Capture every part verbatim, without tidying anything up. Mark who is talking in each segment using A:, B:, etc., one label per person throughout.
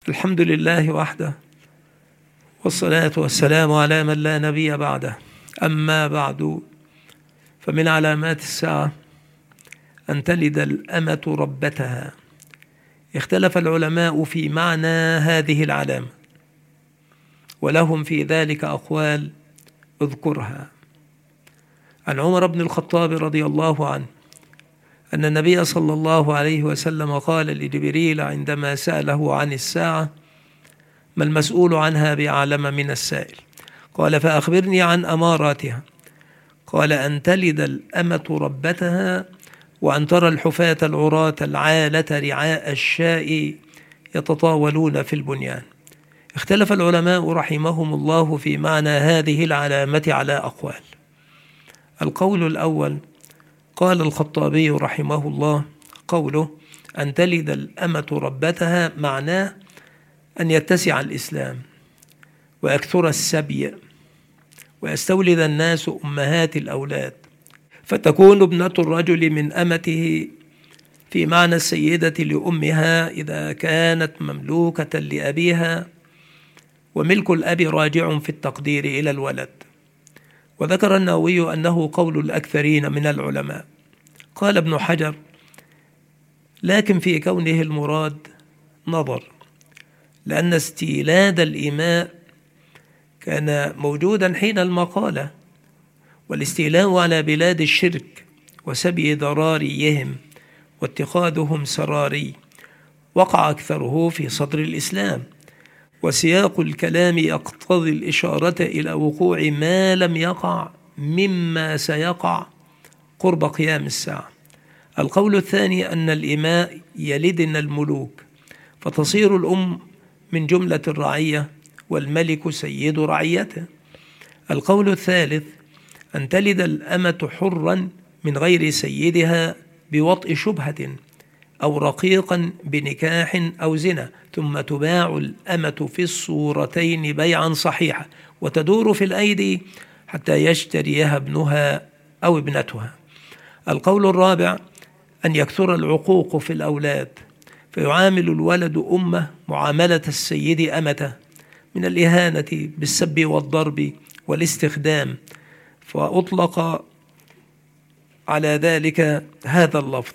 A: الحمد لله وحده، والصلاة والسلام على من لا نبي بعده. أما بعد، فمن علامات الساعة أن تلد الأمة ربتها. اختلف العلماء في معنى هذه العلامة، ولهم في ذلك أقوال اذكرها. عن عمر بن الخطاب رضي الله عنه أن النبي صلى الله عليه وسلم قال لجبريل عندما سأله عن الساعة: ما المسؤول عنها بأعلم من السائل؟ قال: فأخبرني عن أماراتها. قال: أن تلد الأمة ربتها، وأن ترى الحفاة العراة العالة رعاء الشاء يتطاولون في البنيان. اختلف العلماء رحمهم الله في معنى هذه العلامة على أقوال. القول الأول قال الخطابي رحمه الله: قوله أن تلد الأمة ربتها معناه أن يتسع الإسلام ويكثر السبي ويستولد الناس أمهات الأولاد، فتكون ابنة الرجل من أمته في معنى السيدة لأمها إذا كانت مملوكة لأبيها، وملك الأب راجع في التقدير إلى الولد. وذكر النووي أنه قول الأكثرين من العلماء. قال ابن حجر: لكن في كونه المراد نظر، لأن استيلاد الإماء كان موجودا حين المقالة، والاستيلاء على بلاد الشرك وسبي ذراريهم واتخاذهم سراري وقع أكثره في صدر الإسلام، وسياق الكلام يقتضي الإشارة إلى وقوع ما لم يقع مما سيقع قرب قيام الساعة. القول الثاني أن الإماء يلدن الملوك، فتصير الأم من جملة الرعية والملك سيد رعيته. القول الثالث أن تلد الأمة حرا من غير سيدها بوطء شبهة، أو رقيقا بنكاح أو زنا، ثم تباع الأمة في الصورتين بيعا صحيحا، وتدور في الأيدي حتى يشتريها ابنها أو ابنتها. القول الرابع أن يكثر العقوق في الأولاد، فيعامل الولد أمه معاملة السيد أمته من الإهانة بالسب والضرب والاستخدام، فأطلق على ذلك هذا اللفظ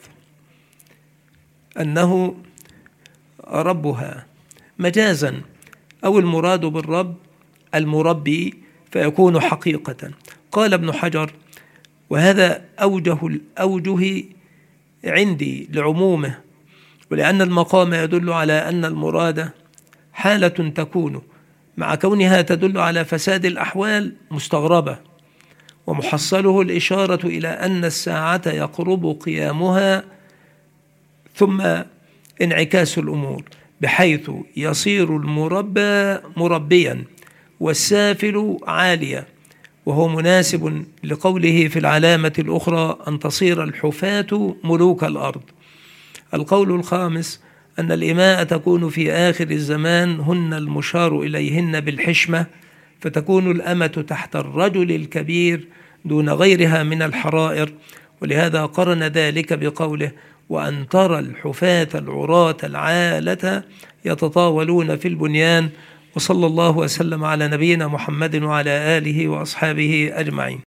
A: أنه ربها مجازا، أو المراد بالرب المربي فيكون حقيقة. قال ابن حجر: وهذا أوجه الأوجه عندي لعمومه، ولأن المقام يدل على أن المراد حالة تكون مع كونها تدل على فساد الأحوال مستغربة، ومحصله الإشارة إلى أن الساعة يقرب قيامها ثم انعكاس الأمور، بحيث يصير المربى مربيا والسافل عاليا، وهو مناسب لقوله في العلامة الأخرى أن تصير الحفاة ملوك الأرض. القول الخامس أن الإماء تكون في آخر الزمان هن المشار إليهن بالحشمة، فتكون الأمة تحت الرجل الكبير دون غيرها من الحرائر، ولهذا قرن ذلك بقوله: وأن ترى الحفاة العراة العالة يتطاولون في البنيان. وصلى الله وسلم على نبينا محمد وعلى آله وأصحابه أجمعين.